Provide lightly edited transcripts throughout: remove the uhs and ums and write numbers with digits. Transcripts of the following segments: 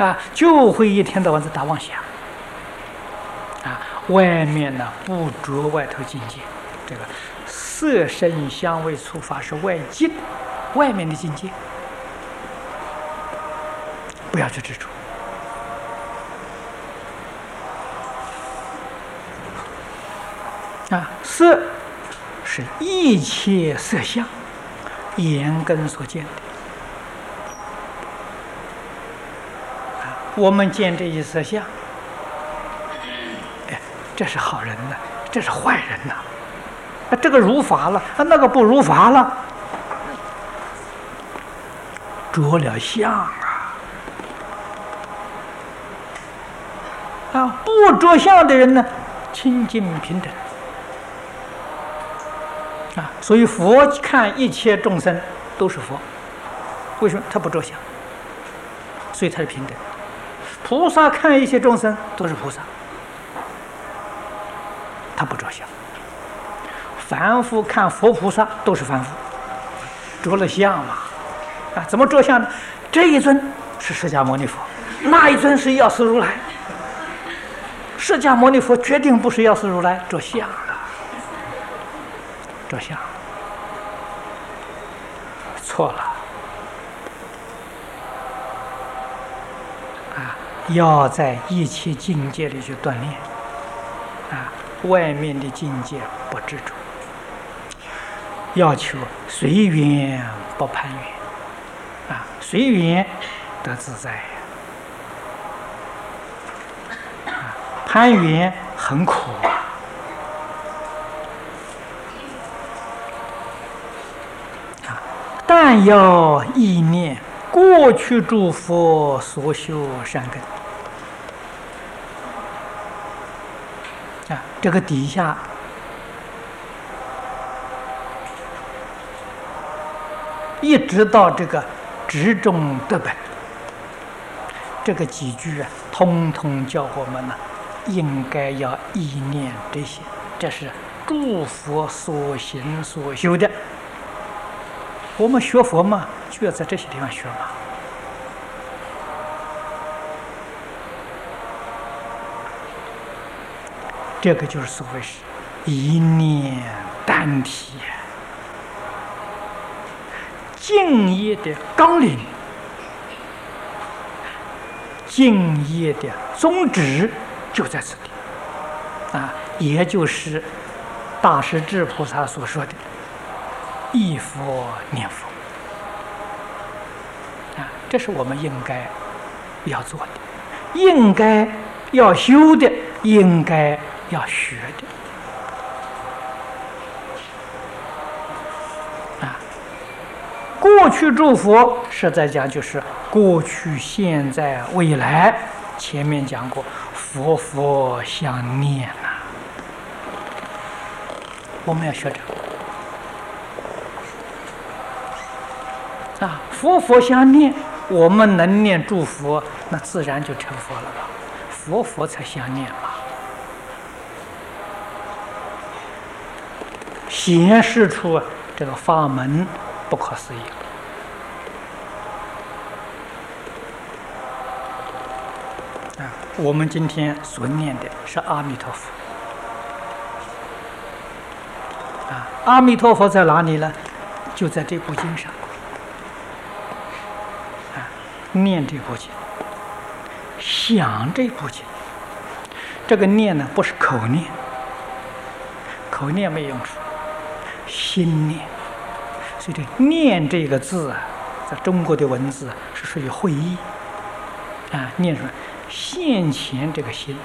就会一天到晚在打妄想外面呢不着外头境界，这个色声香味触法是外境，外面的境界，不要去执着色是一切色相眼根所见的我们见这一色相，这是好人呢，这是坏人呢，这个如法了，那个不如法了，着了相不着相的人呢，清净平等所以佛看一切众生都是佛，为什么？他不着相，所以他是平等。菩萨看一切众生都是菩萨，他不着相。凡夫看佛菩萨都是凡夫，着了相嘛怎么着相呢？这一尊是释迦牟尼佛，那一尊是药师如来。释迦牟尼佛决定不是药师如来，着相了，着相错了要在一切境界里去锻炼外面的境界不执着，要求随缘不攀缘随缘得自在攀缘很苦但要意念过去诸佛所修善根这个底下一直到这个执中得本，这个几句通通教我们呢应该要意念这些，这是诸佛所行所修的。我们学佛嘛，就要在这些地方学嘛。这个就是所谓是一念单体，敬业的纲领，敬业的宗旨就在此地也就是大势至菩萨所说的忆佛念佛这是我们应该要做的，应该要修的，应该要学的过去诸佛实在讲就是过去现在未来，前面讲过佛佛相念我们要学这个佛佛相念，我们能念诸佛，那自然就成佛了吧？佛佛才相念嘛，显示出这个法门不可思议我们今天所念的是阿弥陀佛阿弥陀佛在哪里呢？就在这部经上念这部经，想这部经。这个念呢，不是口念，口念没用处，心念。所以这念这个字在中国的文字是属于会意念出来现前这个心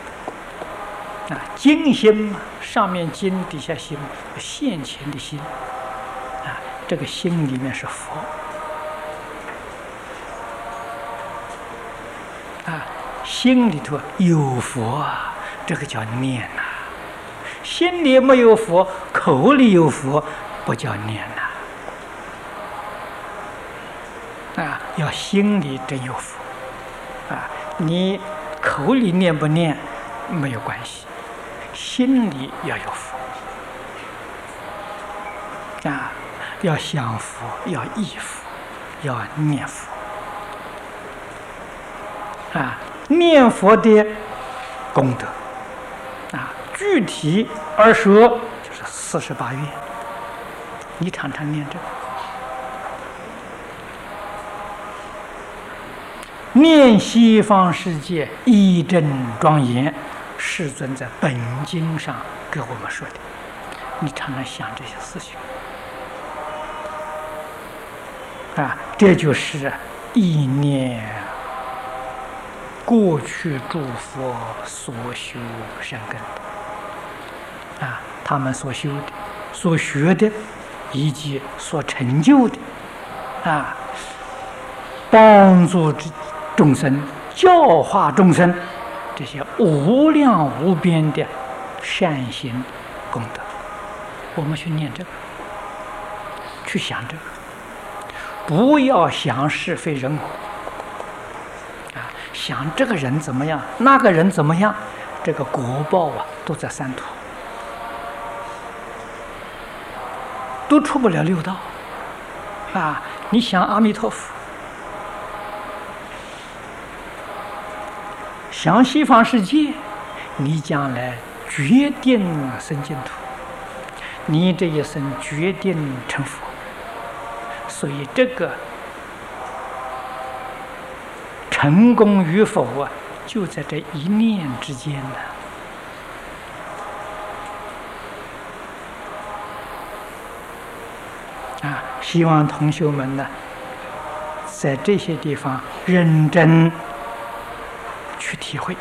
经心嘛，上面经底下心，现前的心这个心里面是佛心里头有佛这个叫念心里没有佛，口里有佛，不叫念要心里真有佛你口里念不念没有关系，心里要有佛要想佛，要忆佛，要念佛念佛的功德具体而说就是48愿，你常常念这个。念西方世界义正庄严，世尊在本经上给我们说的，你常常想这些事情这就是意念过去诸佛所修善根他们所修的、所学的以及所成就的帮助众生、教化众生，这些无量无边的善行功德，我们去念这个，去想这个，不要想是非人我想这个人怎么样，那个人怎么样，这个果报都在三途，都出不了六道你想阿弥陀佛，想西方世界，你将来决定生净土，你这一生决定成佛。所以这个成功与否就在这一念之间希望同学们呢，在这些地方认真去体会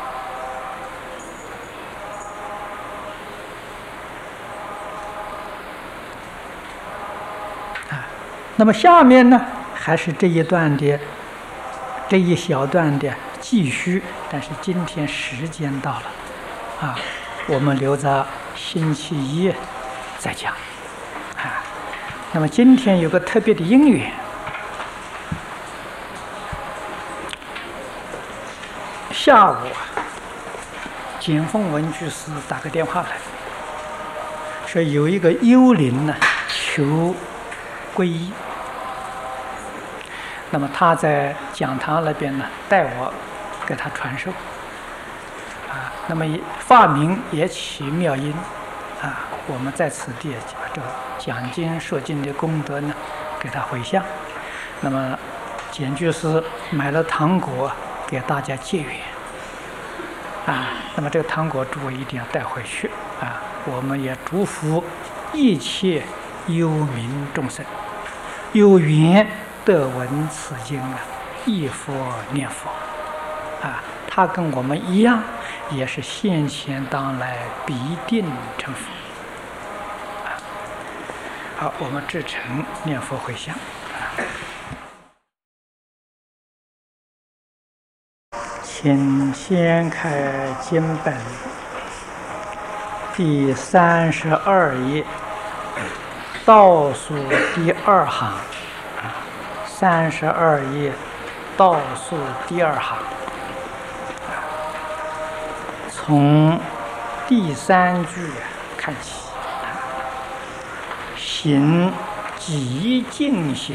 那么下面呢，还是这一段的这一小段的继续，但是今天时间到了我们留着星期一再讲那么今天有个特别的因缘，下午简凤文居士打个电话来，说有一个幽灵呢求皈依，那么他在讲堂那边呢带我给他传授那么法名也起妙音我们在此地把这个讲经说经的功德呢给他回向。那么简居士买了糖果给大家结缘那么这个糖果诸位一定要带回去我们也祝福一切幽冥众生有缘得闻此经忆佛念佛他跟我们一样，也是现前当来必定成佛好，我们至诚念佛回向请先开经本第32页倒数第2行32页倒数第2行从第3句看起，行极静行，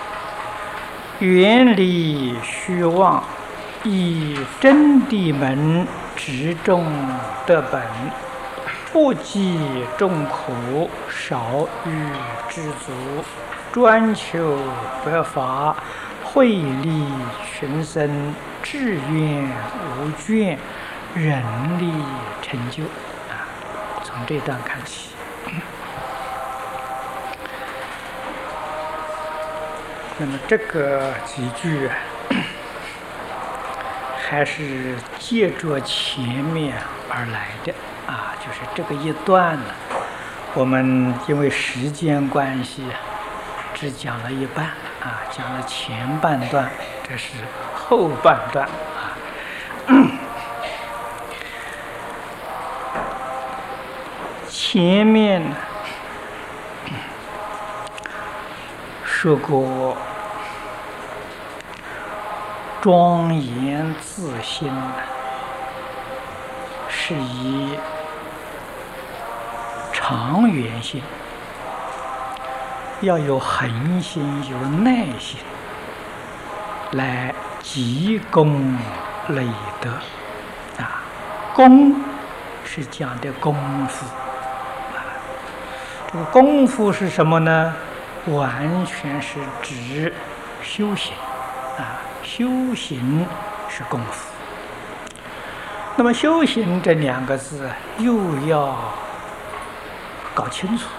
远离虚妄，以真谛门直众得本，不计众苦，少欲知足，专求佛法，惠利群生，志愿无倦，人力成就从这段看起。那么这个几句还是借着前面而来的就是这个一段呢，我们因为时间关系只讲了一半讲了前半段，这是后半段前面说过庄严自心是以长远心，要有恒心，有耐心来积功累德啊。功是讲的功夫啊，这个功夫是什么呢？完全是指修行啊，修行是功夫。那么修行这两个字又要搞清楚，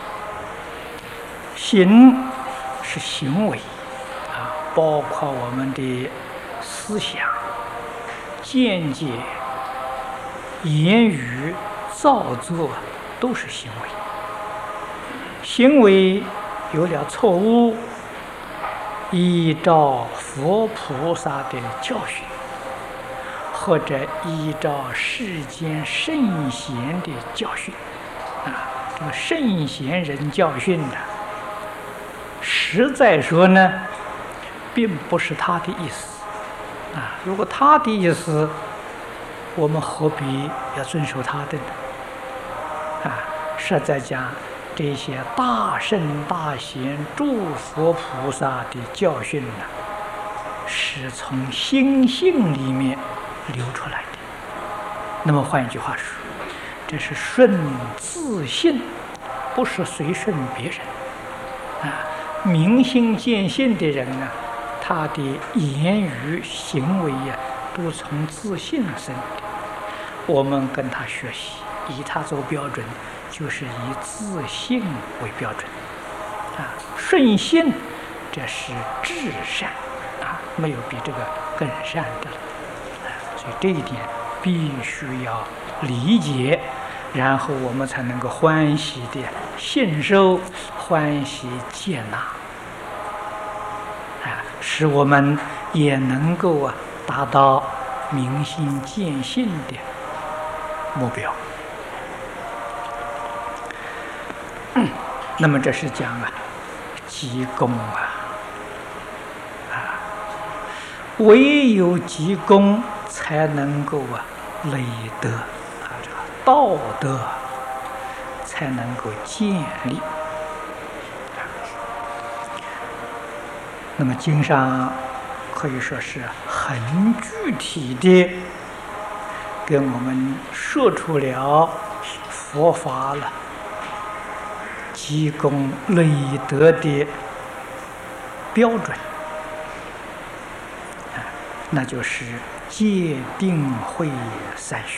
行是行为啊，包括我们的思想、见解、言语、造作都是行为。行为有了错误，依照佛菩萨的教训，或者依照世间圣贤的教训啊，这个圣贤人教训的，实在说呢，并不是他的意思啊。如果他的意思，我们何必要遵守他的呢？啊，实在讲，这些大圣大贤诸佛菩萨的教训呢，是从心性里面流出来的。那么换一句话说，这是顺自性，不是随顺别人啊。明心见性的人呢，他的言语行为呀，都从自性生的。我们跟他学习，以他做标准，就是以自性为标准啊。顺性，这是至善啊，没有比这个更善的了啊。所以这一点必须要理解，然后我们才能够欢喜的信受，欢喜接纳啊，使我们也能够达到明心见性的目标。那么这是讲积功唯有积功才能够累德这个道德才能够建立。那么经上可以说是很具体的给我们说出了佛法了积功累德的标准，那就是戒定慧三学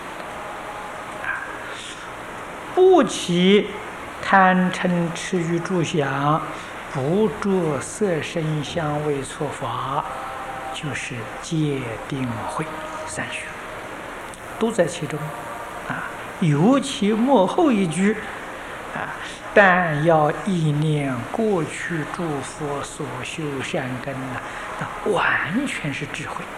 不起贪嗔痴欲住想，不着色声香味触法，就是戒定慧三学都在其中尤其末后一句但要意念过去诸佛所修善根那完全是智慧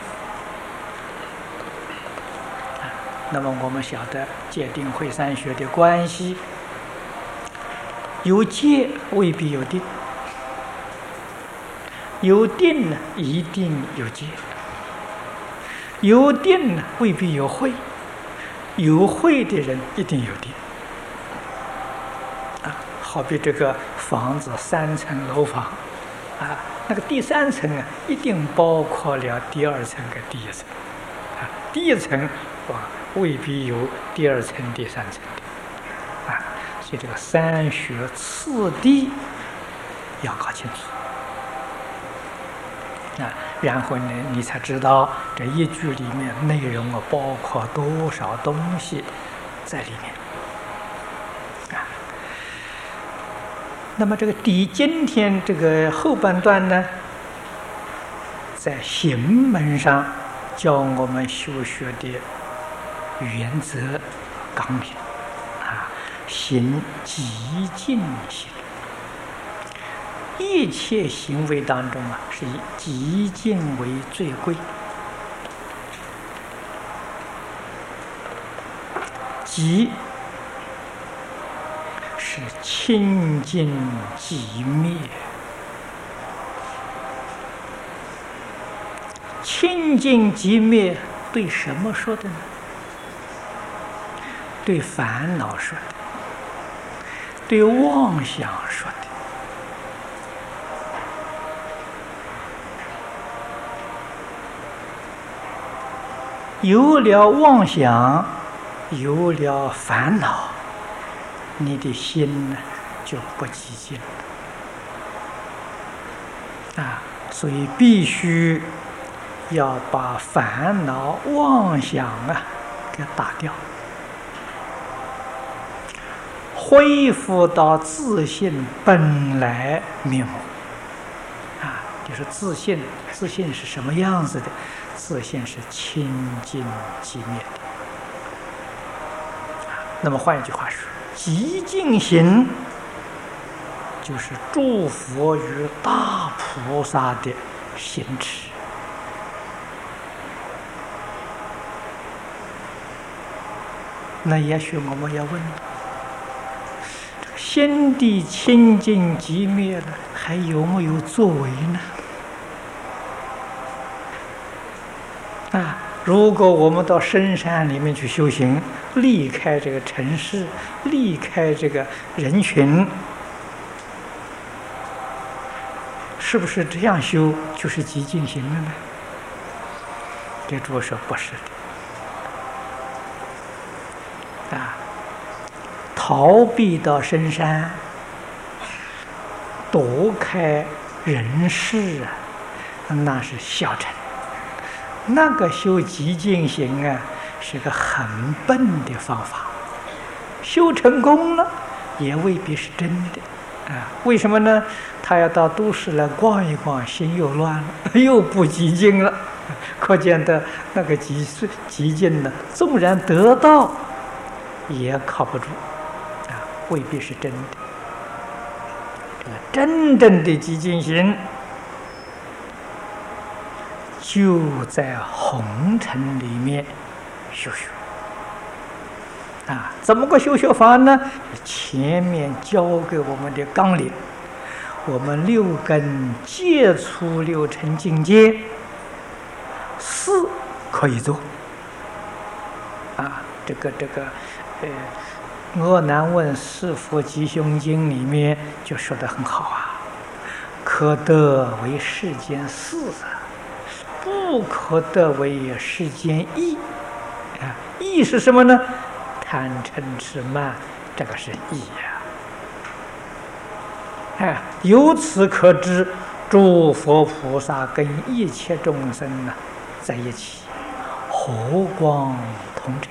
那么我们晓得戒定慧三学的关系，有戒未必有定，有定呢一定有戒，有定呢未必有慧，有慧的人一定有定好比这个房子3层楼房那个第3层一定包括了第2层跟第1层第1层未必有第2层第3层的所以这个三学次第要搞清楚然后呢你才知道这一句里面内容包括多少东西在里面那么这个今天这个后半段呢，在行门上教我们修学的原则纲领行极静行，一切行为当中是以极静为最贵。极是清净寂灭，清净寂灭对什么说的呢？对烦恼说的，对妄想说的。 有了妄想，有了烦恼，你的心呢就不寂静啊！所以必须要把烦恼妄想啊给打掉，恢复到自性本来面目啊！就是自信，自信是什么样子的？自信是清净寂灭的。那么换一句话说，寂静行就是诸佛与大菩萨的行持。那也许我们要问，心地清净寂灭了，还有没有作为呢？如果我们到深山里面去修行，离开这个城市，离开这个人群，是不是这样修就是寂静行了呢？这主说不是的。逃避到深山，躲开人世那是小乘。那个修寂静行是个很笨的方法，修成功了也未必是真的为什么呢？他要到都市来逛一逛，心又乱了，又不寂静了。可见的那个寂静呢，纵然得到，也靠不住未必是真的。这个真正的寂静行，就在红尘里面修学怎么个修学法呢？前面教给我们的纲领，我们六根接触六尘境界，事可以做这个阿难问是佛吉凶经里面就说得很好可得为世间事不可得为世间义义是什么呢？贪嗔痴慢，这个是义由此可知，诸佛菩萨跟一切众生在一起，和光同尘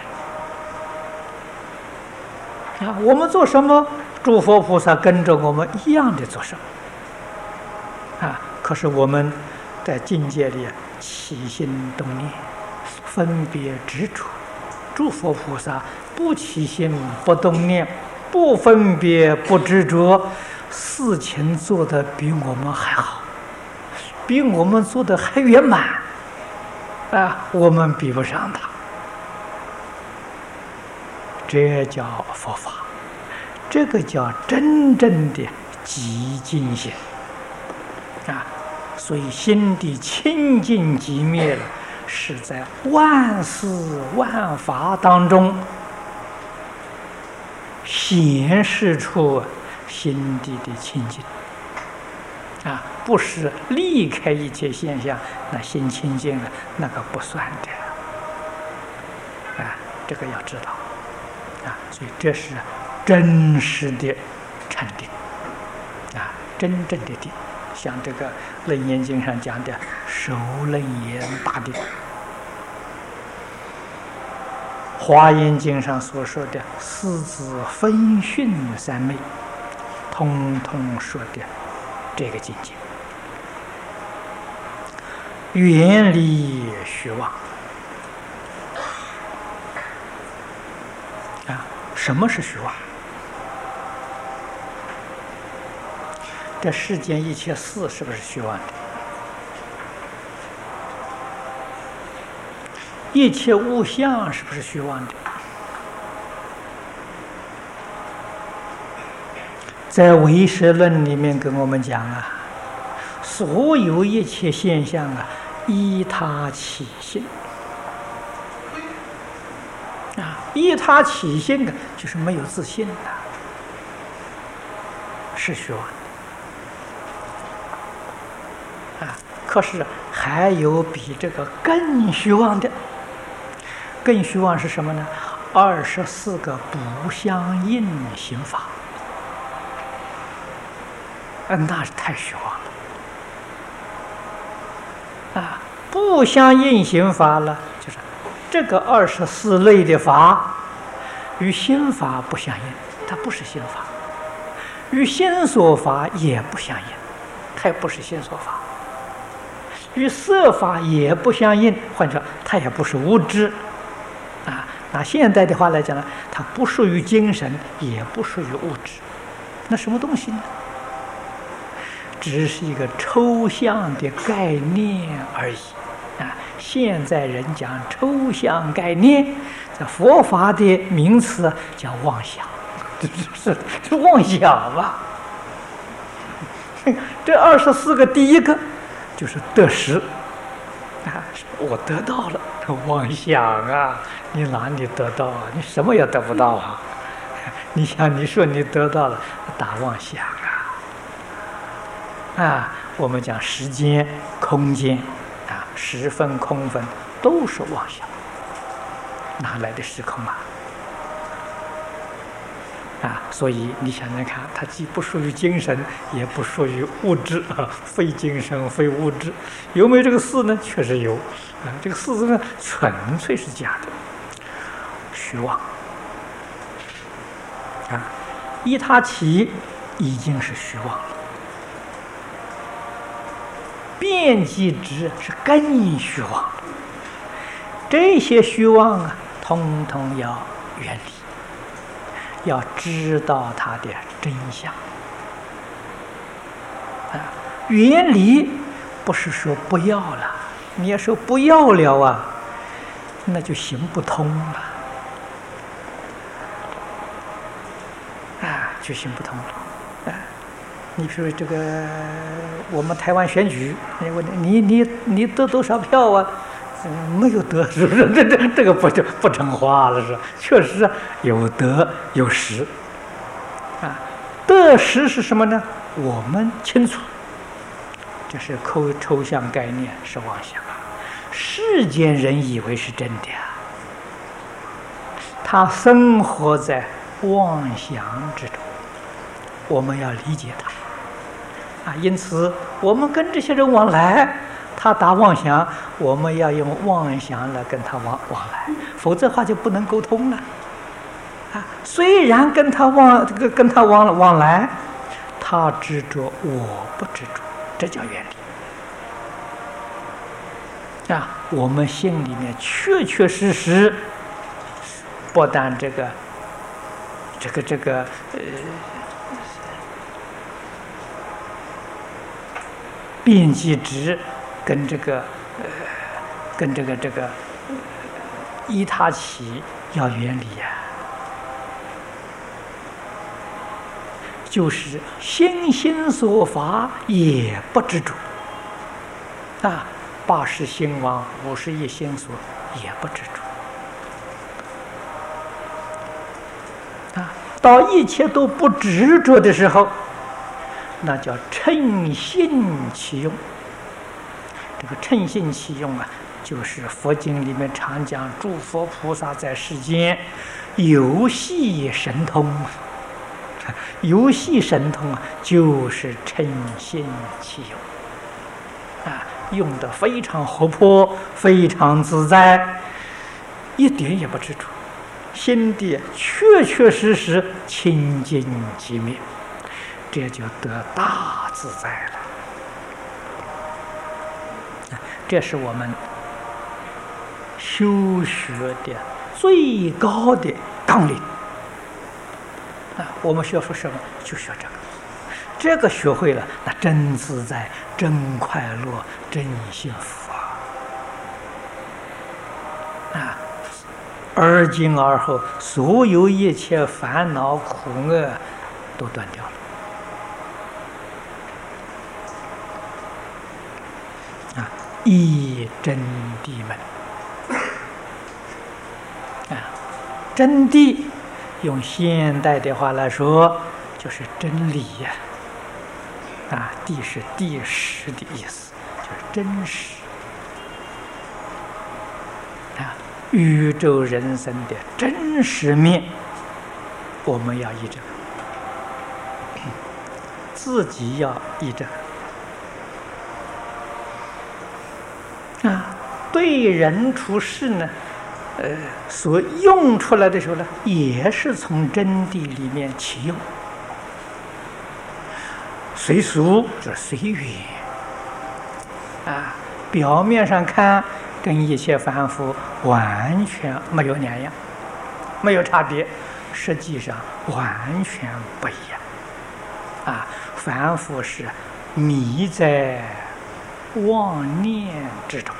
我们做什么，诸佛菩萨跟着我们一样的做什么可是我们在境界里起心动念，分别执着，诸佛菩萨不起心不动念，不分别不执着，事情做得比我们还好，比我们做得还圆满我们比不上他。这叫佛法，这个叫真正的寂静心所以心地清净寂灭了，是在万事万法当中显示出心地的清净不是离开一切现象，那心清净了，那个不算的这个要知道所以这是真实的禅定真正的定，像这个《楞严经》上讲的首楞严大定，《华严经》上所说的四字分训三昧，通通说的这个境界，远离虚妄什么是虚妄？这世间一切事是不是虚妄的？一切物象是不是虚妄的？在唯识论里面跟我们讲所有一切现象依他起性依他起性就是没有自信是虚妄可是还有比这个更虚妄的， 更虚妄是什么呢？24个不相应刑法。那是太虚妄了啊！不相应刑法了，就是这个24类的法与心法不相应，它不是心法；与心所法也不相应，它也不是心所法；与色法也不相应，换句话，它也不是物质啊。拿现代的话来讲呢，它不属于精神，也不属于物质，那什么东西呢？只是一个抽象的概念而已啊！现在人讲抽象概念，这佛法的名词叫妄想，是妄想吧？这24个第一个就是得失啊！我得到了，妄想啊！你哪里得到啊？你什么也得不到啊！你想，你说你得到了，大妄想啊！我们讲时间、空间啊，时分、空分都是妄想，哪来的时空啊？所以你想想看，它既不属于精神，也不属于物质啊，非精神非物质。有没有这个事呢？确实有啊。这个事字呢，纯粹是假的，虚妄啊。依他起已经是虚妄了。遍计执是更虚妄，这些虚妄啊，通通要远离，要知道它的真相啊！远离不是说不要了，你要说不要了啊，那就行不通了啊，就行不通了啊！你比如这个，我们台湾选举，你得多少票啊？没有得，是不是？这个不成话了，是确实有得有失啊。得失是什么呢？我们清楚，这是抽象概念，是妄想。世间人以为是真的，他生活在妄想之中，我们要理解他。因此我们跟这些人往来，他打妄想，我们要用妄想来跟他往来，否则的话就不能沟通了虽然跟他往来，他执着我不执着，这叫远离我们心里面确确实实不但这个遍计执跟这个依他起要远离就是心所法也不执着80心王50亿心所也不执着到一切都不执着的时候，那叫称心起用。这个称心起用就是佛经里面常讲诸佛菩萨在世间游戏神通游戏神通就是称心起用用得非常活泼，非常自在，一点也不执着，心地确确实实清净寂灭，这就得大自在了。这是我们修学的最高的纲领我们学说什么就学这个学会了，那真自在，真快乐，真幸福而今而后，所有一切烦恼苦厄都断掉了一真谛门真谛用现代的话来说就是真理谛是谛实的意思，就是真实宇宙人生的真实面，我们要依这个，自己要依这个啊。对人处事呢，所用出来的时候呢，也是从真谛里面起用，随俗就是随缘啊。表面上看跟一切凡夫完全没有两样，没有差别，实际上完全不一样啊。凡夫是迷在妄念之中，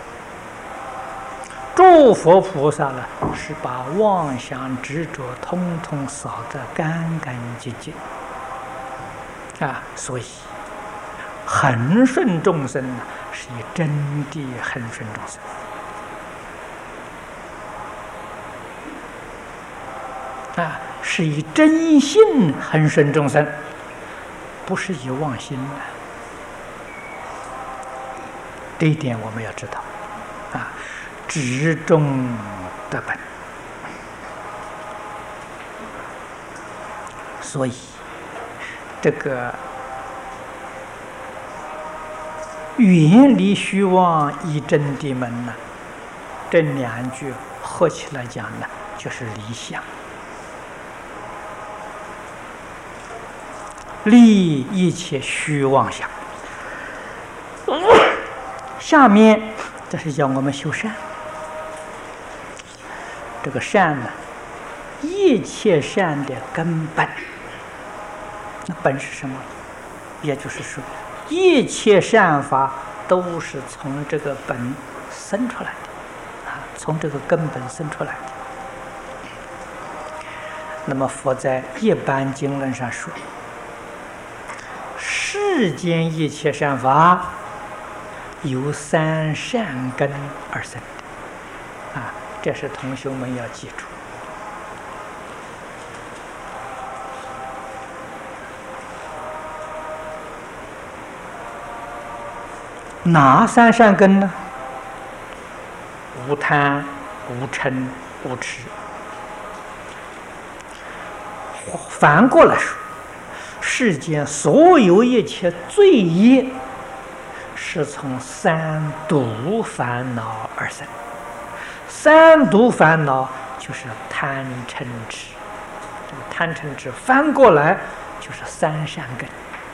诸佛菩萨呢是把妄想执着通通扫得干干净净啊。所以恒顺众生呢，是以真谛恒顺众生啊，是以真性恒顺众生，不是以妄心的。这一点我们要知道啊，执中得本。所以这个远离虚妄依真谛门呢，这两句合起来讲呢，就是离相。离一切虚妄想。下面这是叫我们修善。这个善呢，一切善的根本。那本是什么？也就是说，一切善法都是从这个本生出来的啊，从这个根本生出来的。那么佛在一般经论上说，世间一切善法由三善根而生的啊，这是同学们要记住。哪三善根呢？无贪、无嗔、无痴。反过来说，世间所有一切罪业是从三毒烦恼而生。三毒烦恼就是贪嗔痴，这个贪嗔痴翻过来就是三善根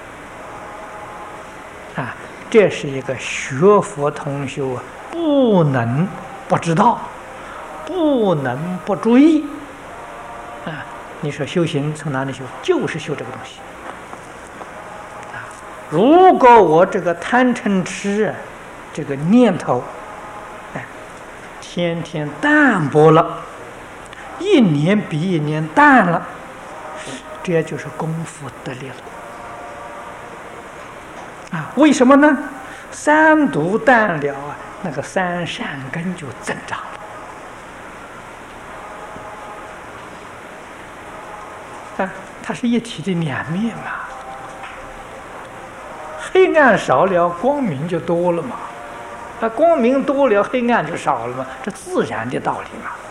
啊。这是一个学佛同修啊，不能不知道，不能不注意啊！你说修行从哪里修？就是修这个东西啊！如果我这个贪嗔痴这个念头，天天淡薄了，一年比一年淡了，这就是功夫得力了。啊，为什么呢？三毒淡了啊，那个三善根就增长了。啊，它是一体的两面嘛。黑暗少了，光明就多了嘛。啊，光明多了，黑暗就少了嘛，这自然的道理嘛。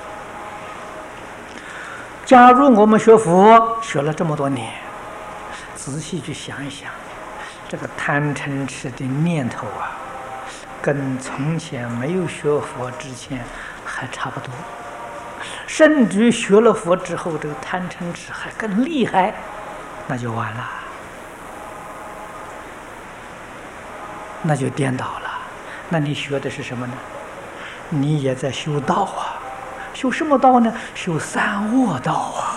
假如我们学佛学了这么多年，仔细去想一想。这个贪嗔痴的念头啊，跟从前没有学佛之前还差不多，甚至于学了佛之后，这个贪嗔痴还更厉害，那就完了，那就颠倒了。那你学的是什么呢？你也在修道啊，修什么道呢？修三恶道啊！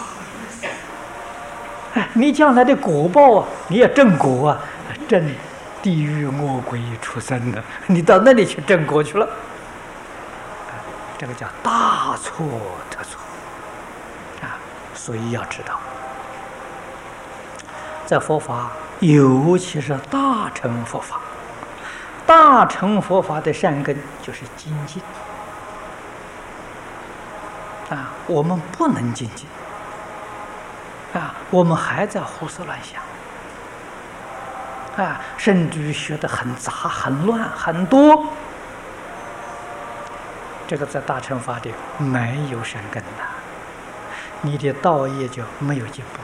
哎，你将来的果报啊，你也正果啊。正地狱恶鬼出生的，你到那里去正果去了，这个叫大错特错啊！所以要知道，在佛法，尤其是大乘佛法，大乘佛法的善根就是精进啊，我们不能精进啊，我们还在胡思乱想。啊，甚至于学得很杂、很乱、很多， 这个在大乘法里没有善根的，你的道业就没有进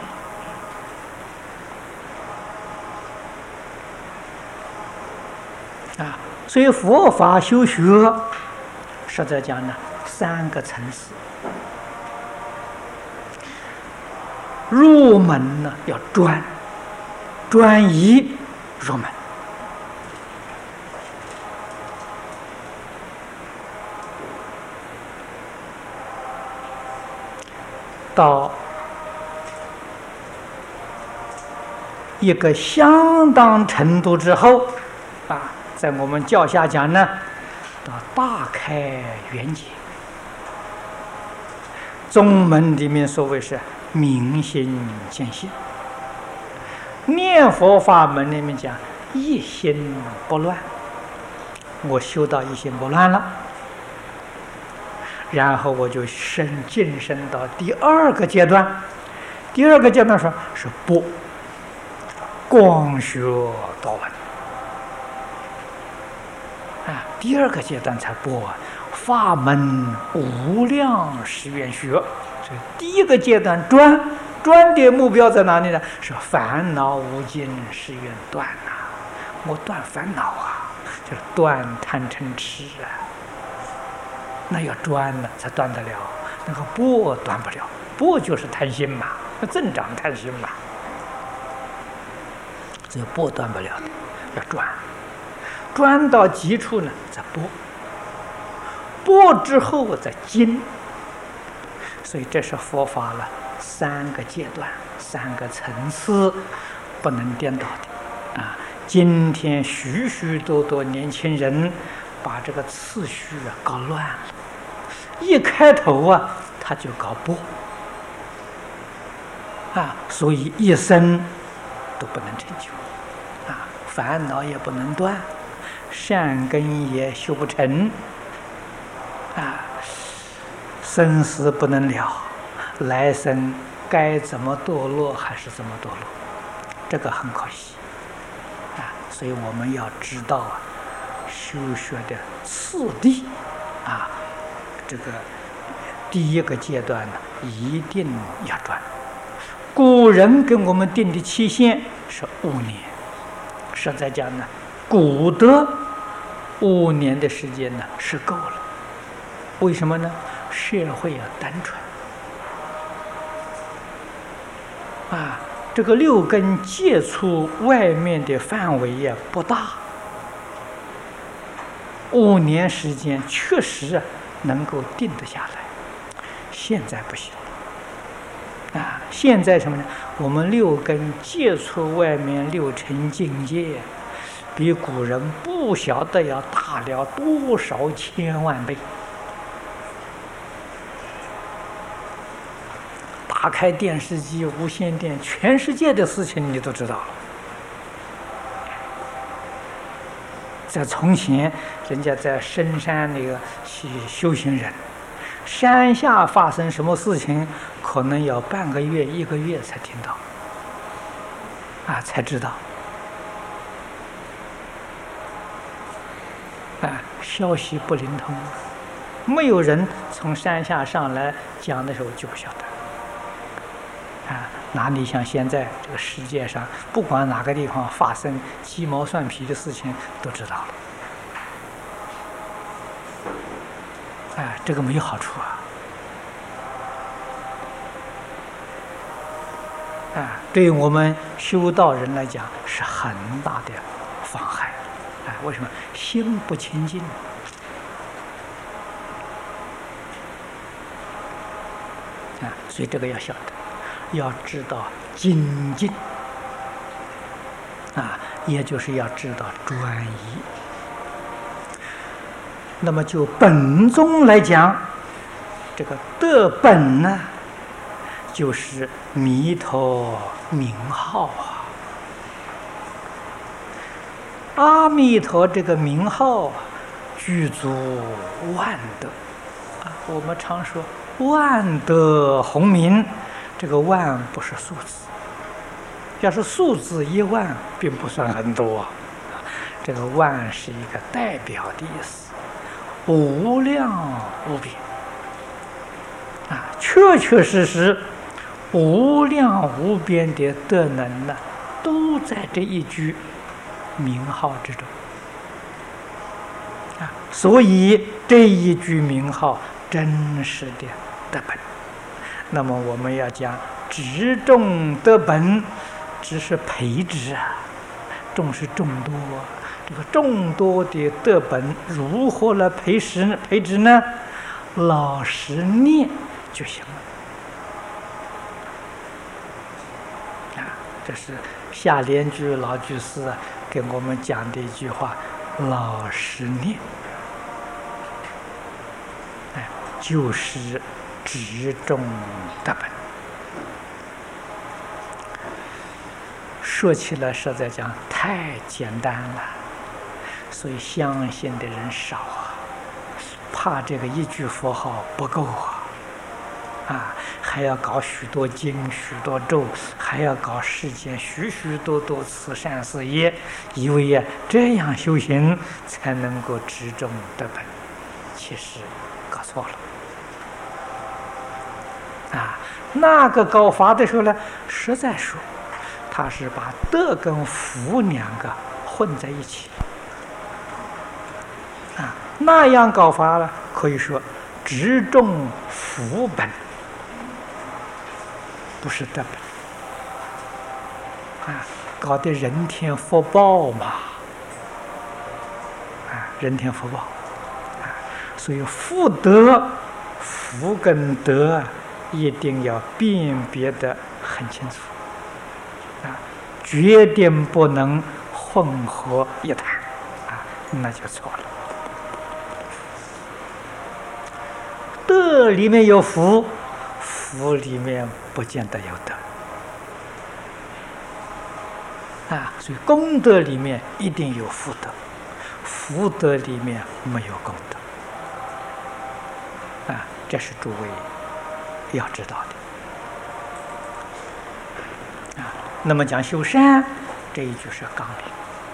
步啊。所以佛法修学，实在讲呢，3个层次。入门呢要专一入门。到一个相当程度之后，在我们教下讲呢，到大开圆解。宗门里面所谓是明心见性，念佛法门里面讲一心不乱。我修到一心不乱了，然后我就晋升到第2个阶段。第2个阶段是播，广学多闻第2个阶段才播法门无量誓愿学。所以第1个阶段专的目标在哪里呢？是烦恼无尽誓愿断我断烦恼就是断贪嗔痴那要专了才断得了，那个波断不了，波就是贪心嘛，增长贪心嘛，这个波断不了的，要专到极处呢再波之后再精。所以这是佛法了3个阶段3个层次，不能颠倒的今天许许多多年轻人把这个次序搞乱了，一开头他就搞波所以一生都不能成就烦恼也不能断，善根也修不成生死不能了，来生该怎么堕落还是怎么堕落，这个很可惜所以我们要知道修学的次第这个第1个阶段呢一定要专。古人给我们定的期限是5年，实在讲呢，古德5年的时间呢是够了。为什么呢？社会要单纯这个6根接触外面的范围也不大，5年时间确实能够定得下来。现在不行现在什么呢？我们6根接触外面6尘境界，比古人不晓得要大了多少千万倍。打开电视机、无线电，全世界的事情你都知道了。在从前，人家在深山那个修行人，山下发生什么事情，可能要半个月、1个月才听到，才知道。消息不灵通，没有人从山下上来讲的时候就不晓得。哪里像现在这个世界上，不管哪个地方发生鸡毛蒜皮的事情，都知道了。这个没有好处对我们修道人来讲是很大的妨害。为什么？心不清净。所以这个要晓得，要知道精进也就是要知道专一。那么就本宗来讲，这个的本呢，就是弥陀名号阿弥陀这个名号具足万德我们常说万德洪名，这个万不是数字，要是数字1万，并不算很多这个万是一个代表的意思。 无量无边啊，确确实实无量无边的德能呢，都在这一句名号之中啊。所以这一句名号真实的德本。那么我们要讲执众德本，只是培植啊，众是众多，这个众多的德本如何来培植呢？老实念就行了啊。这是夏莲居老居士给我们讲的一句话：老实念，就是执众德本。说起来实在讲太简单了，所以相信的人少啊，怕这个一句佛号不够啊，还要搞许多经许多咒，还要搞世间许许多多慈善事业，以为这样修行才能够执众德本，其实搞错了啊。那个搞法的时候呢，实在说他是把德跟福两个混在一起啊，那样搞法呢，可以说执众福本，不是德本啊，搞的人天福报嘛啊，人天福报啊，所以福德、福跟德一定要辨别得很清楚。决定不能混合一谈啊，那就错了。德里面有福，福里面不见得有德啊，所以功德里面一定有福德，福德里面没有功德啊，这是诸位要知道的。那么讲修善，这一句是纲领。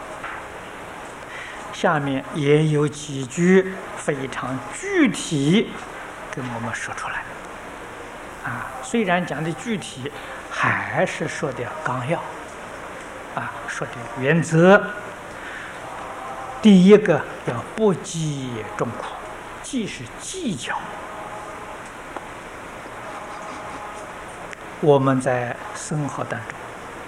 下面也有几句非常具体跟我们说出来啊，虽然讲的具体，还是说的纲要啊，说的原则。第一个要不计众苦，计是计较。我们在生活当中，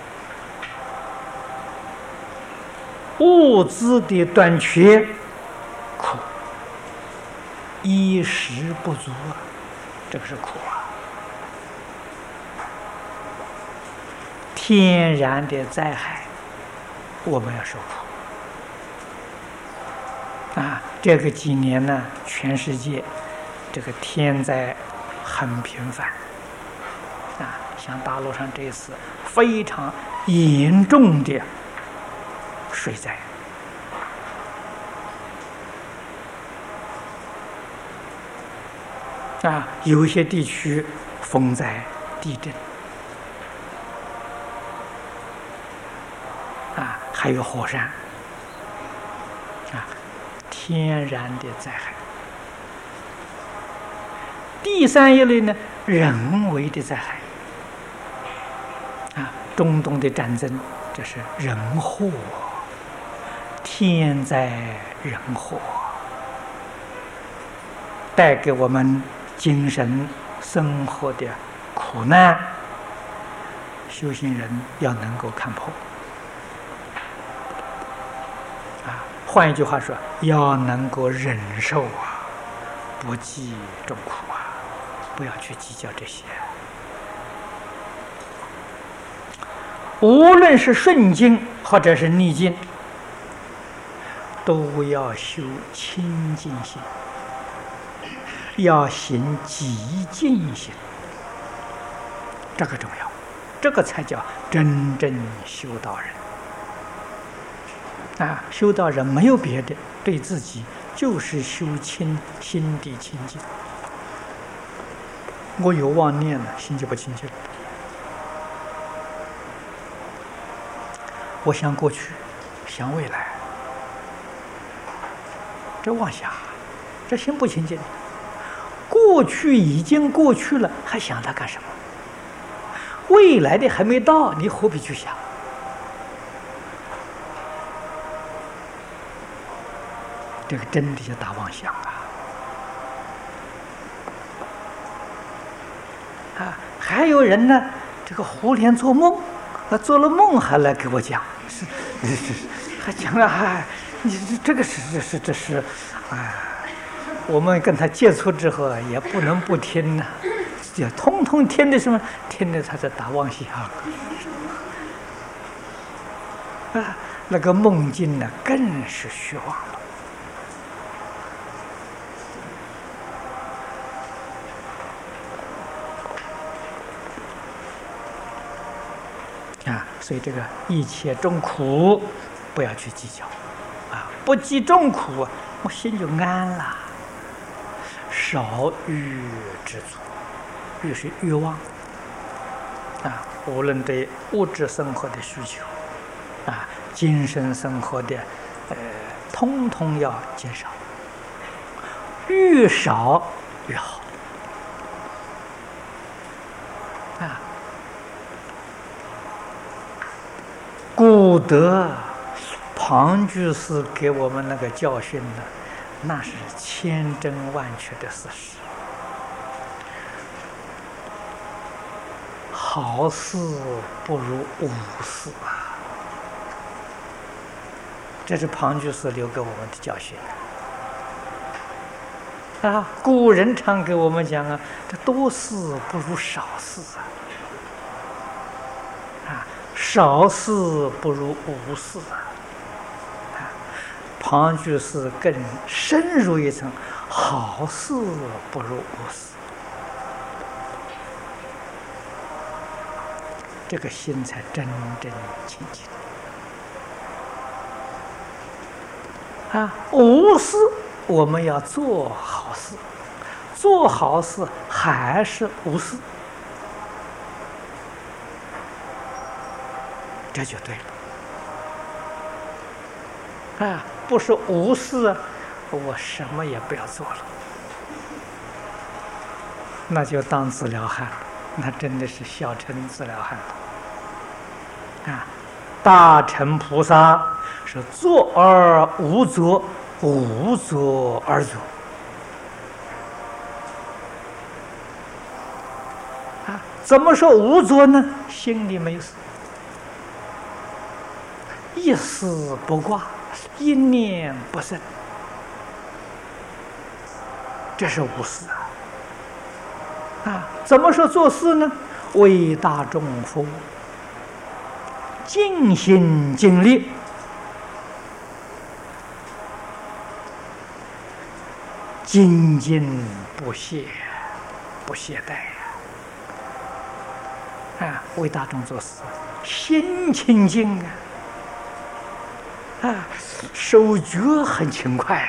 物资的短缺，苦；衣食不足啊，这个是苦啊。天然的灾害，我们要受苦啊。这个几年呢，全世界这个天灾很频繁啊，像大陆上这次非常严重的水灾啊，有些地区风灾、地震啊，还有火山啊，天然的灾害。第三一类呢，人为的灾害啊，中东的战争，这是人祸。天灾人祸带给我们精神生活的苦难，修行人要能够看破啊。换一句话说，要能够忍受啊，不计众苦啊，不要去计较这些。无论是顺境或者是逆境，都要修清净心，要行极静心，这个重要，这个才叫真正修道人啊！修道人没有别的，对自己就是修清心地清净。我有妄念了，心就不清净了。我想过去，想未来。这妄想这心不清净。过去已经过去了，还想它干什么？未来的还没到，你何必去想？这个真的叫大妄想啊！还有人呢，这个胡连做梦，做了梦还来给我讲，还讲了，你这个是，我们跟他接触之后也不能不听呢，也通通听的什么？听的他在打妄想那个梦境呢，更是虚妄了。所以这个一切众苦不要去计较不计众苦，我心就安了。少欲知足，欲是欲望无论对物质生活的需求精神生活的通通要减少，越少越好古德庞居士给我们那个教训呢，那是千真万确的事实。好事不如无事这是庞居士留给我们的教训古人常给我们讲这多事不如少事少事不如无事庞居士更深入一层，好事不如无事。这个心才真正清净无事我们要做好事，做好事还是无事，这就对了不是无事我什么也不要做了，那就当自了汉，那真的是小乘自了汉大乘菩萨是作而无作，无作而作怎么说无作呢？心里没有事，一丝不挂，一念不生，这是无事怎么说做事呢？为大众服务，尽心尽力，精进不懈，不懈怠为大众做事，心清净手脚很勤快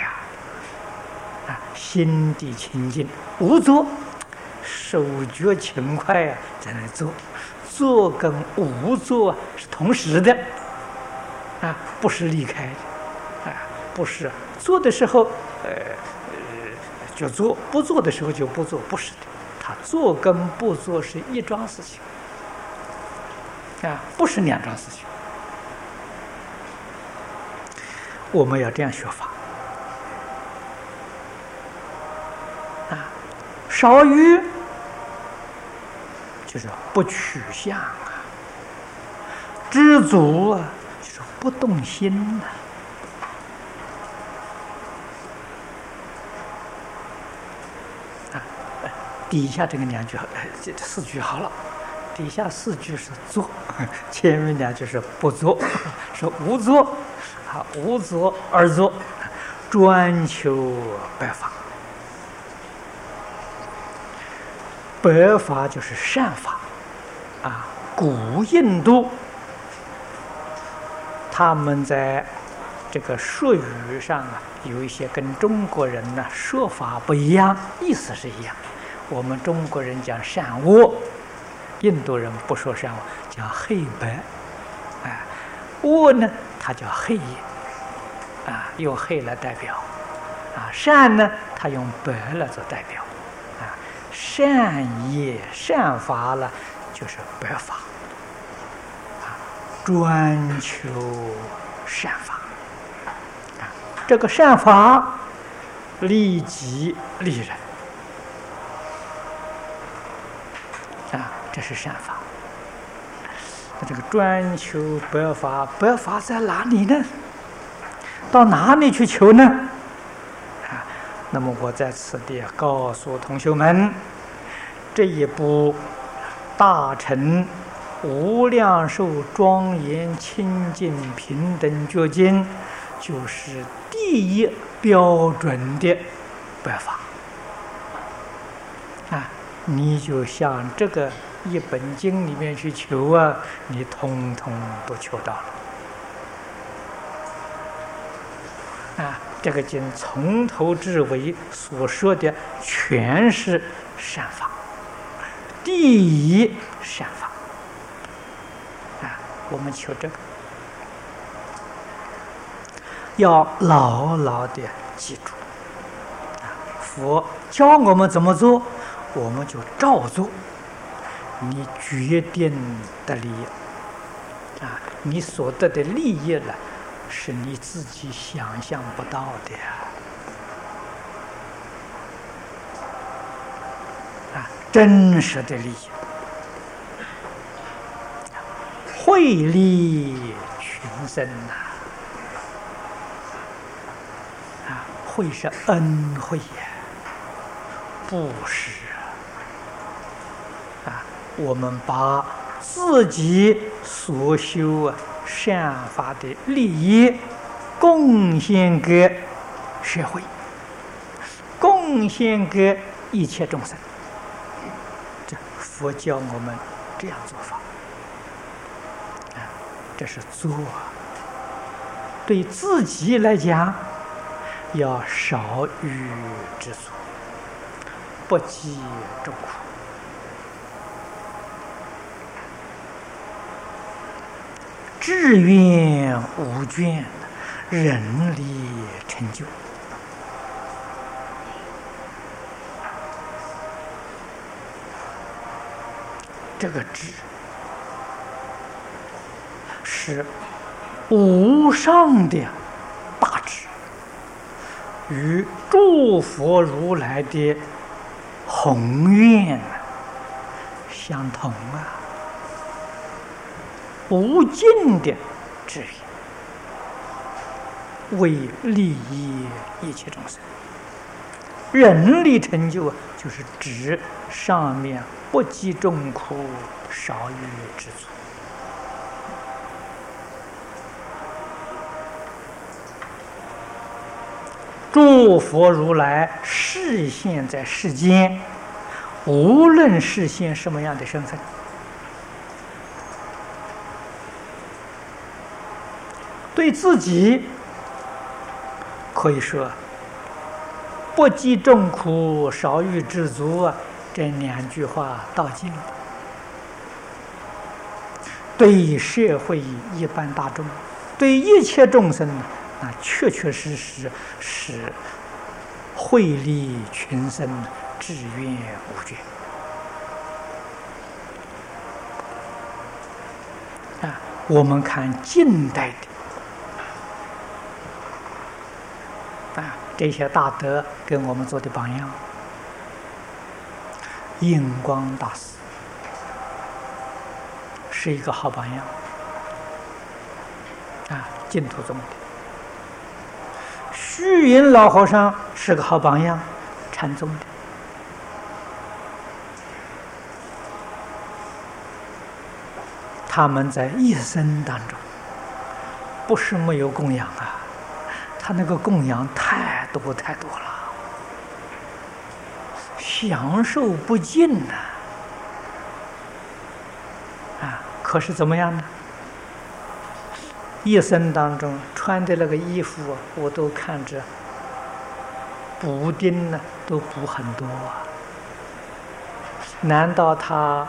心地清净，无作，手脚勤快在那做，做跟无做是同时的不是离开的不是做的时候就做，不做的时候就不做，不是的，他做跟不做是一桩事情不是两桩事情。我们要这样学法少欲就是不取向知足就是不动心底下这个两句这四句好了，底下四句是做，前面两句是不做，是无做无作而作，专求白法。白法就是善法古印度他们在这个术语上有一些跟中国人说法不一样，意思是一样。我们中国人讲善恶，印度人不说善恶，讲黑白恶呢它叫黑夜用黑来代表善呢，他用白来做代表，善业善法了，就是白法，专求善法，这个善法利己利人，这是善法。那这个专求白法，白法在哪里呢？到哪里去求呢？那么我在此地告诉同学们，这一部大乘无量寿庄严清净平等觉经，就是第一标准的白法。你就向这个一本经里面去求你通通都求到了。这个经从头至尾所说的全是善法，第一善法。我们求这个，要牢牢的记住。佛教我们怎么做，我们就照做。你决定的利益，你所得的利益了，是你自己想象不到的真实的利益，惠利群生惠是恩惠布施我们把自己所修善法的利益贡献给社会，贡献给一切众生。这佛教我们这样做法，这是做。对自己来讲，要少欲知足，不计众苦。志愿无倦，人力成就。这个志是无上的大志，与诸佛如来的宏愿相同无尽的志愿，为利益一切众生。人力成就就是指上面不计众苦，少欲知足。诸佛如来示现在世间，无论示现什么样的身份，对自己可以说不计众苦，少欲知足这两句话道尽了。对社会一般大众，对一切众生那确确实实是惠利群生，志愿无倦我们看近代的这些大德跟我们做的榜样，印光大师是一个好榜样净土宗的。虚云老和尚是个好榜样，禅宗的。他们在一生当中不是没有供养他那个供养太多太多了，享受不尽可是怎么样呢？一生当中穿的那个衣服我都看着补丁都补很多难道他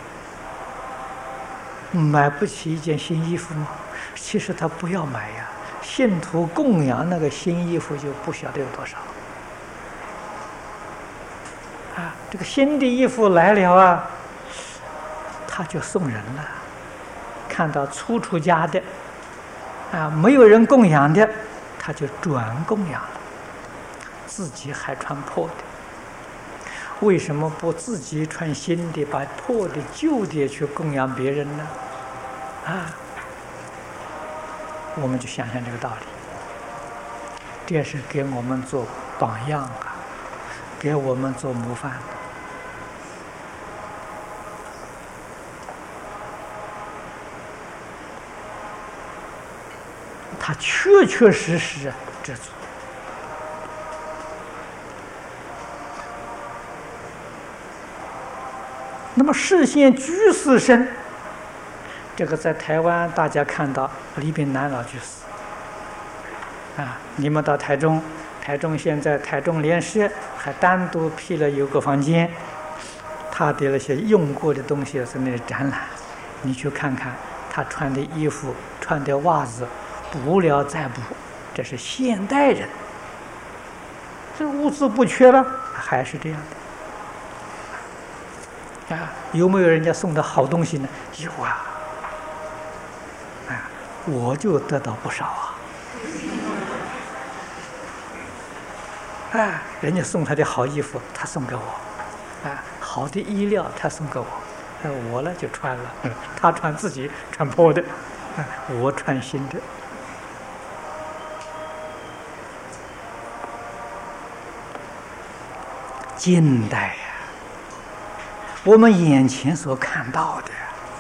买不起一件新衣服吗？其实他不要买信徒供养那个新衣服就不晓得有多少。 这个新的衣服来了啊，他就送人了。看到出家的没有人供养的，他就转供养了，自己还穿破的。为什么不自己穿新的，把破的旧的去供养别人呢？我们就想想这个道理，这是给我们做榜样给我们做模范。他确确实实知足。那么示现居士身，这个在台湾大家看到李炳南老居士你们到台中现在台中莲社还单独辟了有个房间，他的那些用过的东西在那里展览，你去看看他穿的衣服、穿的袜子，补了再补，这是现代人，这物资不缺了，还是这样的有没有人家送的好东西呢？有我就得到不少人家送他的好衣服，他送给我好的衣料他送给我我呢就穿了他穿自己穿破的我穿新的。近代我们眼前所看到的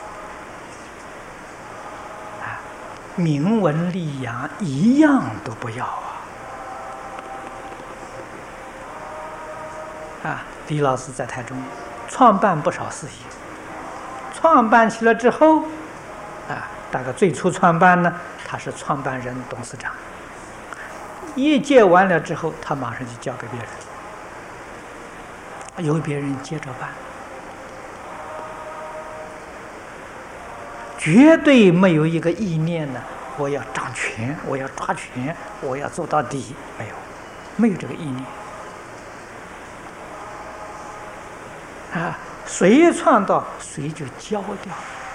名闻利养一样都不要李老师在台中创办不少事业，创办起来之后大概最初创办呢，他是创办人、董事长，一届完了之后，他马上就交给别人，由别人接着办，绝对没有一个意念呢，我要掌权，我要抓权，我要做到底，没有这个意念谁创造谁就交掉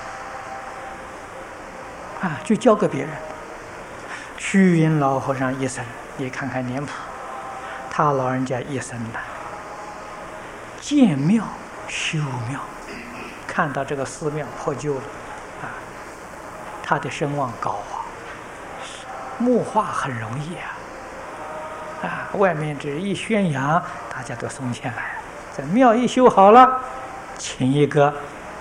就交给别人。虚云老和尚一生，你看看年谱，他老人家一生呢，建庙修庙，看到这个寺庙破旧了他的声望高木化很容易外面这一宣扬，大家都松下来。这庙一修好了，请一个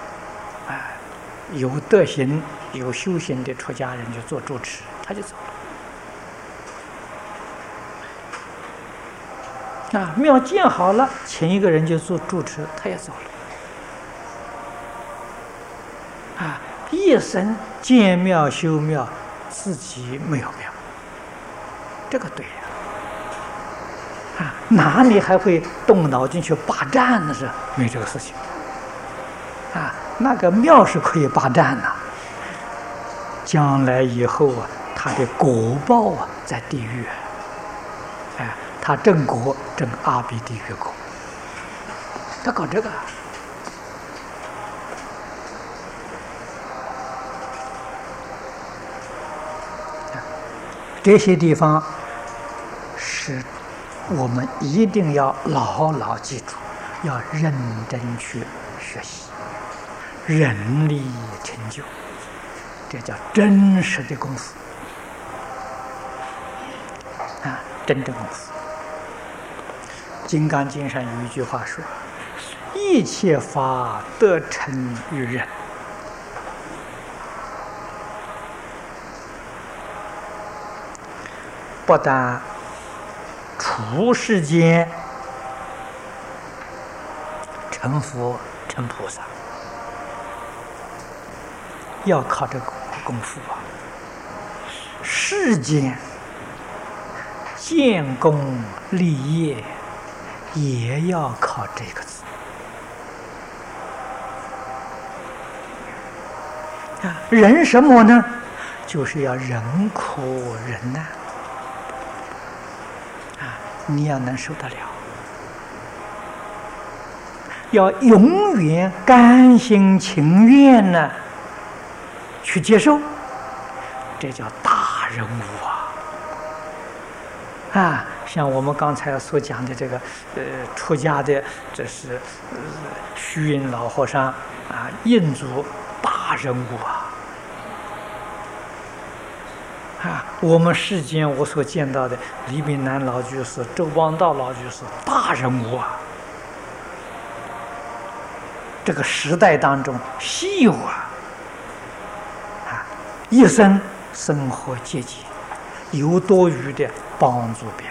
有德行、有修行的出家人就做主持，他就走了。庙建好了，请一个人就做主持，他也走了。一生建庙修庙，自己没有庙，这个对哪里还会动脑筋去霸占呢？是没这个事情那个庙是可以霸占的，将来以后他的果报在地狱他正果正阿鼻地狱果，他搞这个这些地方是我们一定要牢牢记住，要认真去学习，人力成就，这叫真实的功夫真正功夫。《金刚经》上有一句话说：“一切法得成于人。”不但出世间成佛成菩萨，要靠这个功夫世间建功立业也要靠这个字人什么呢？就是要忍苦忍难你要能受得了要永远甘心情愿呢去接受，这叫大人物啊！像我们刚才所讲的这个出家的，这是虚云老和尚啊，印祖大人物啊！我们世间我所见到的李炳南老居士、周邦道老居士，大人物啊！这个时代当中稀有啊！一生生活节俭，有多余的帮助别人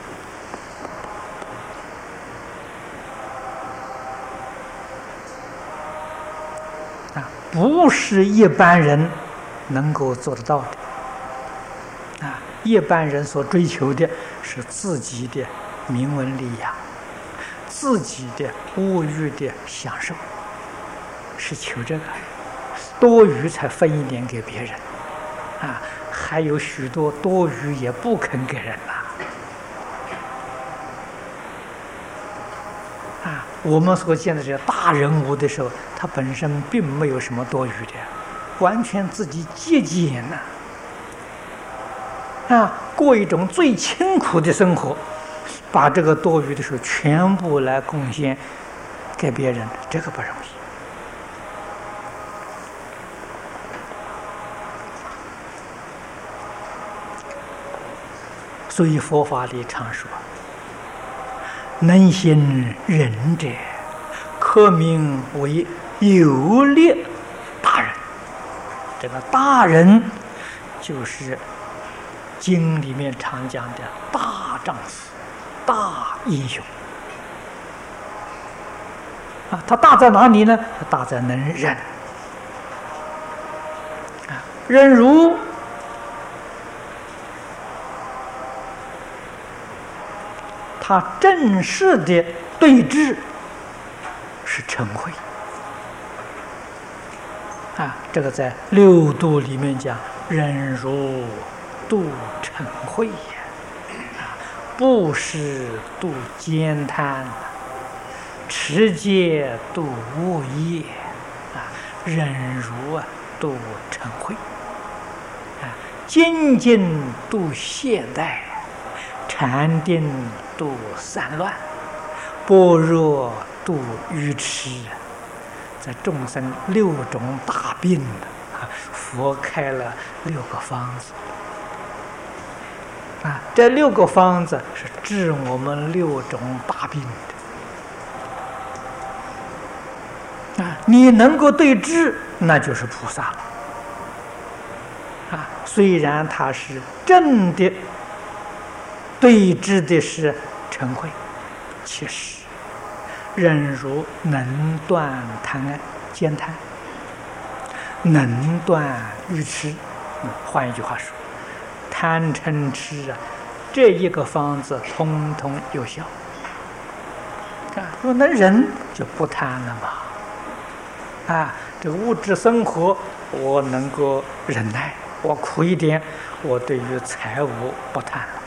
啊，不是一般人能够做得到的啊！一般人所追求的是自己的名闻利养，自己的物欲的享受，是求这个，多余才分一点给别人啊！还有许多多余也不肯给人啊！我们所见的这些大人物的时候，他本身并没有什么多余的，完全自己节俭啊，过一种最清苦的生活，把这个多余的时候全部来贡献给别人，这个不容易。所以佛法里常说，能行仁者，可名为有力大人。这个大人就是经里面常讲的大丈夫、大英雄啊。他大在哪里呢？他大在能忍啊，忍辱他正式的对峙是嗔恚啊，这个在六度里面讲，忍辱度嗔恚呀，布施度慳贪，持戒度恶业啊，忍辱啊度嗔恚啊，精进度懈怠，禅定度散乱，般若度愚痴，在众生六种大病佛开了6个方子啊，这6个方子是治我们6种大病的啊，你能够对治，那就是菩萨了啊。虽然他是正的对治的是嗔恚，其实忍辱能断贪爱慳贪，能断愚痴。换一句话说，贪嗔痴啊，这一个方子通通有效啊。若能忍，就不贪了嘛。啊，这个物质生活我能够忍耐，我苦一点，我对于财物不贪了。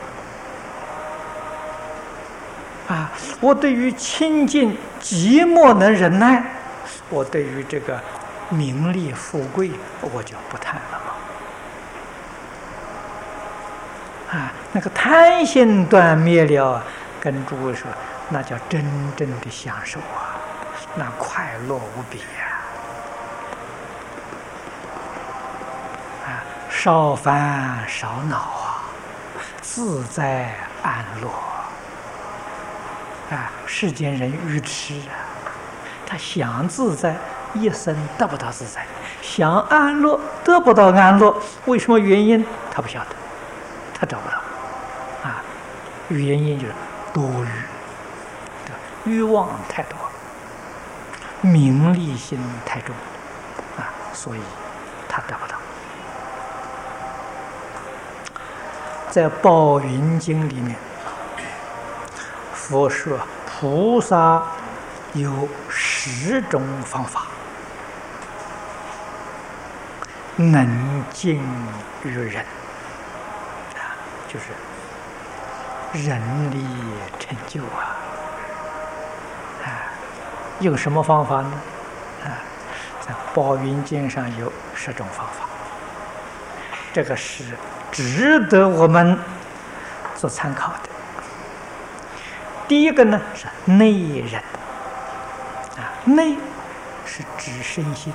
啊，我对于清净寂寞能忍耐，我对于这个名利富贵我就不贪了嘛。啊，那个贪心断灭了，跟诸位说，那叫真正的享受啊，那快乐无比呀！啊，少烦少恼啊，自在安乐。啊，世间人愚痴啊，他想自在，一生得不到自在；想安乐，得不到安乐。为什么原因？他不晓得，他找不到。啊，原因就是多余，欲望太多，名利心太重，啊，所以他得不到。在《宝云经》里面，佛说菩萨有10种方法能尽于人啊，就是人力成就啊， 用什么方法呢？在《宝云经》上有10种方法，这个是值得我们做参考的。第一个呢是内忍，内是指身心，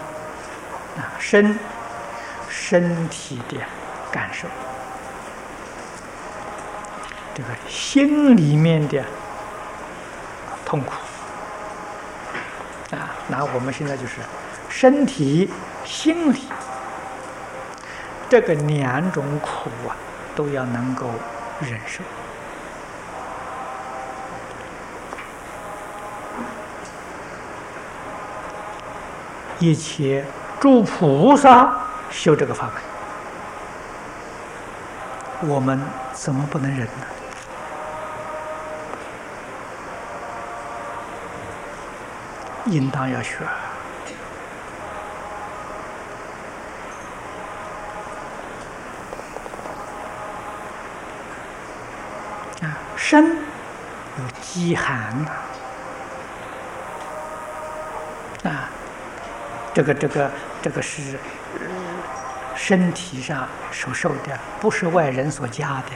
身体的感受，这个心里面的痛苦那我们现在就是身体、心理这个2种苦都要能够忍受。一切诸菩萨修这个法门，我们怎么不能忍呢？应当要学。身有饥寒这个是身体上所受的，不是外人所加的。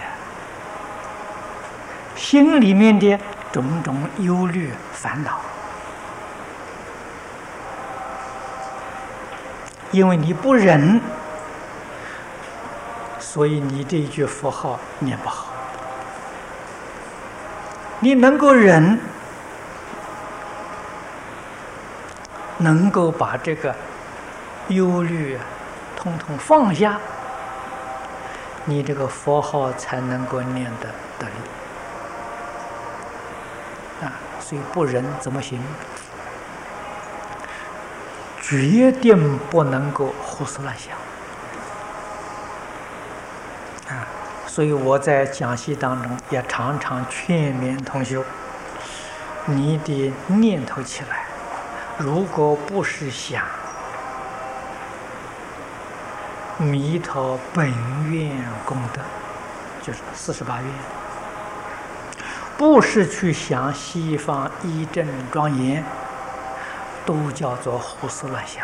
心里面的种种忧虑烦恼，因为你不忍，所以你这一句佛号念不好。你能够忍，能够把这个忧虑统统放下，你这个佛号才能够念得得力所以不忍怎么行？决定不能够胡思乱想所以我在讲习当中也常常劝勉同学，你的念头起来，如果不是想弥陀本愿功德，就是48愿，不是去想西方一正庄严，都叫做胡思乱想。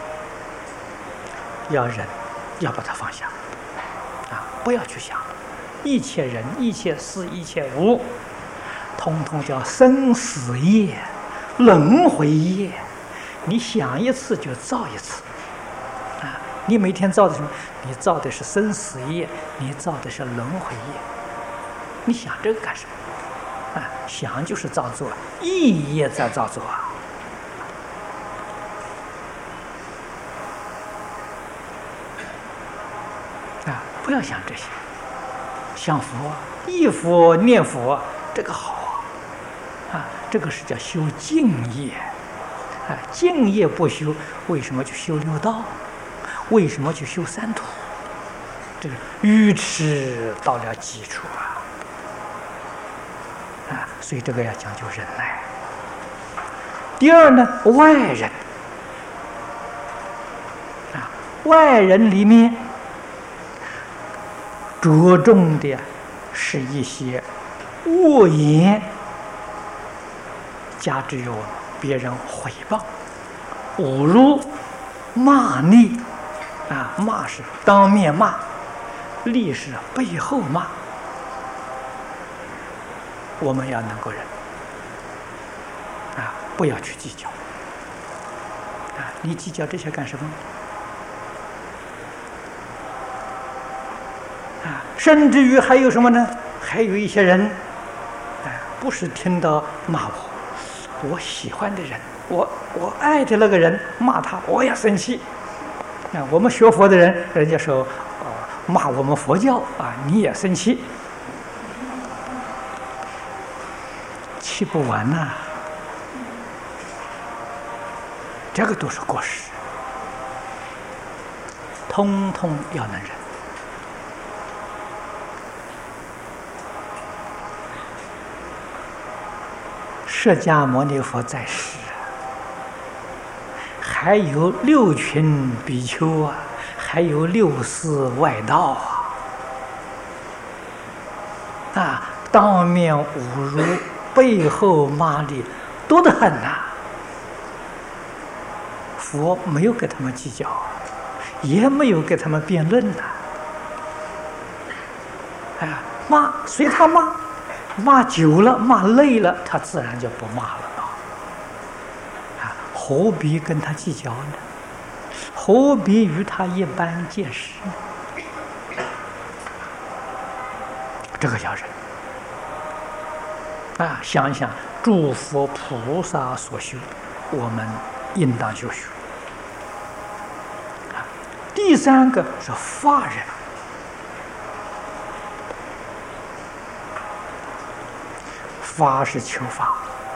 要忍，要把它放下不要去想一切人、一切事、一切物，通通叫生死业、轮回业。你想一次就造一次你每天造的什么？你造的是生死业，你造的是轮回业。你想这个干什么想就是造作，意业在造作不要想这些，想佛、忆佛、念佛，这个好这个是叫修净业净业不修，为什么去修六道？为什么去修三途？这个愚痴到了极处所以这个要讲究忍耐。第二呢，外人外人里面着重的是一些恶言，加之有别人诽谤、侮辱、骂你骂是当面骂，立是背后骂，我们要能够忍不要去计较你计较这些干什么？甚至于还有什么呢？还有一些人不是听到骂我喜欢的人，我爱的那个人骂他，我也生气我们学佛的人，人家说骂我们佛教你也生气，气不完这个都是过失，通通要能忍。释迦牟尼佛在世，还有6群比丘还有6寺外道当面侮辱，背后骂你，多得很佛没有跟他们计较，也没有跟他们辩论呐。骂随他骂，骂久了，骂累了，他自然就不骂了何必跟他计较呢？何必与他一般见识呢？这个叫人想一想，诸佛菩萨所修，我们应当修学。第三个是法人，法是求法，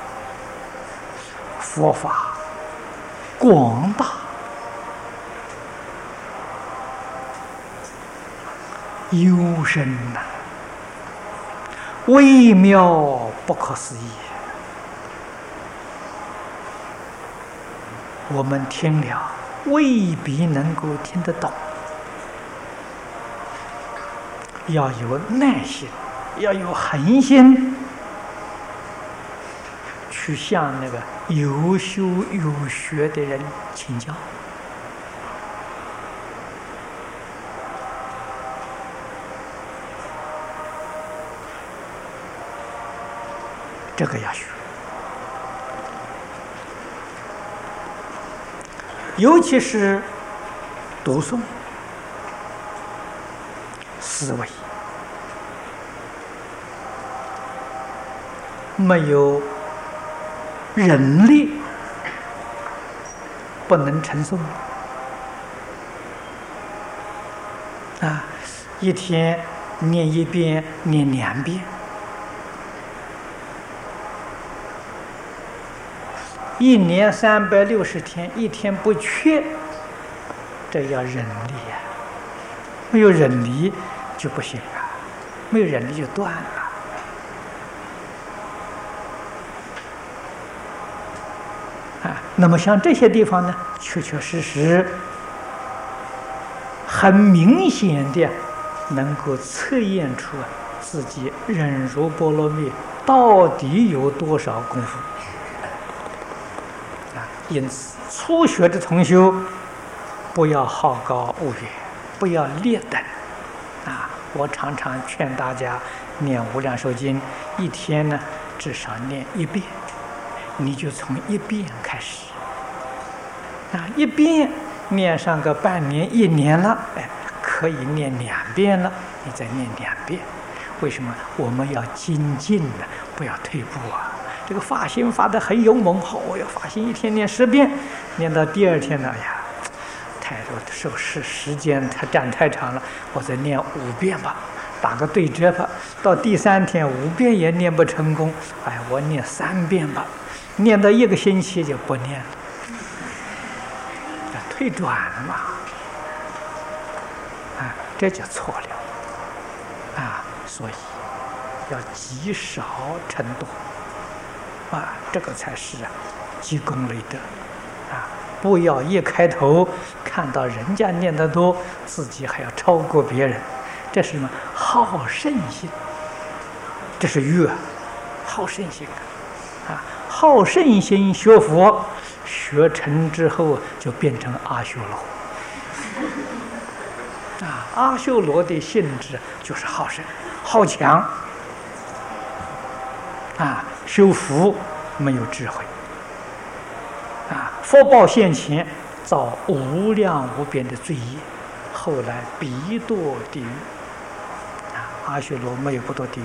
佛法广大，幽深呐，微妙不可思议。我们听了未必能够听得懂，要有耐心，要有恒心，去向那个有修有学的人请教。这个要学，尤其是读诵、思维，没有人力不能承受一天念一遍，念2遍。1年360天，一天不缺，这要忍力呀！没有忍力就不行了，没有忍力就断了。那么像这些地方呢，确确实实很明显的能够测验出自己忍辱波罗蜜到底有多少功夫。因此，初学的同修不要好高骛远，不要劣等我常常劝大家念《无量寿经》，一天呢至少念1遍，你就从1遍开始1遍念上个半年、1年了，可以念2遍了，你再念2遍。为什么？我们要精进呢，不要退步这个发心发得很勇猛，我要发心一天念10遍，念到第2天呢，太多时间它占太长了，我再念5遍吧，打个对折吧。到第3天5遍也念不成功，我念3遍吧，念到1个星期就不念了，退转了嘛，这就错了所以要积少成多。这个才是积功累德不要一开头看到人家念得多，自己还要超过别人，这是什么？好胜心，这是欲好胜心好胜心学佛，学成之后就变成阿修罗阿修罗的性质就是好胜好强修福没有智慧福报现前，造无量无边的罪业，后来必堕地狱阿修罗没有不堕地狱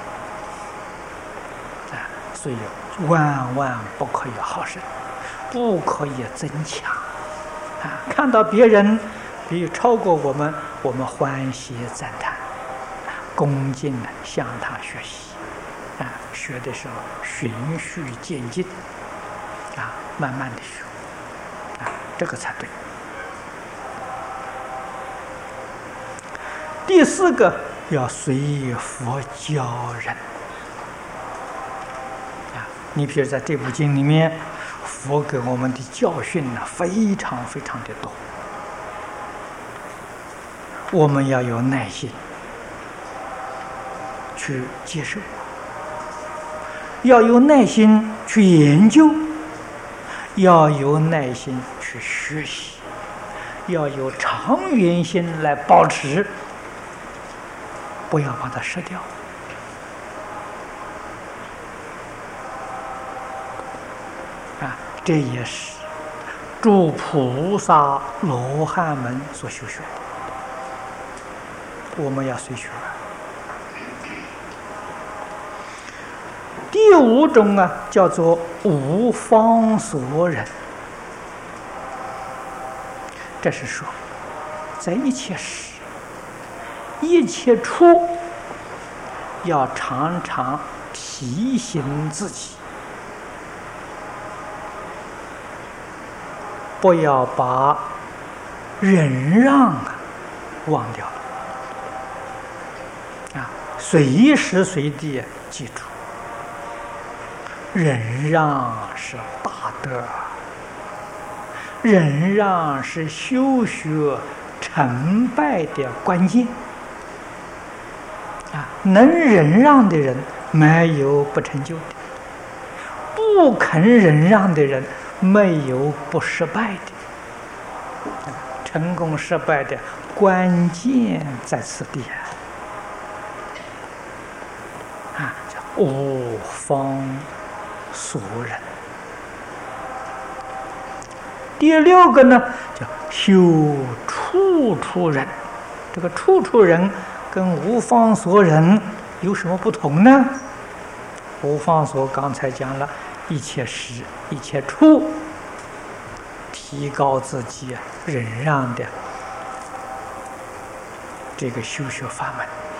的所以万万不可以好胜，不可以增强看到别人比超过我们，我们欢喜赞叹，恭敬的向他学习学的时候循序渐进慢慢的学这个才对。第4个要随佛教人你比如在这部经里面，佛给我们的教训非常非常的多，我们要有耐心去接受，要有耐心去研究， 要有耐心去学习，要有长远心来保持，不要把它失掉。这也是诸菩萨罗汉们所修学的，我们要随学。第五种叫做无方所忍，这是说，在一切时、一切处，要常常提醒自己，不要把忍让忘掉了随时随地记住，忍让是大德，忍让是修学成败的关键能忍让的人没有不成就的，不肯忍让的人没有不失败的，成功失败的关键在此地叫无方所忍。第六个呢，叫修处处忍。这个处处忍跟无方所忍有什么不同呢？无方所刚才讲了，一切时、一切处，提高自己忍让的这个修学法门。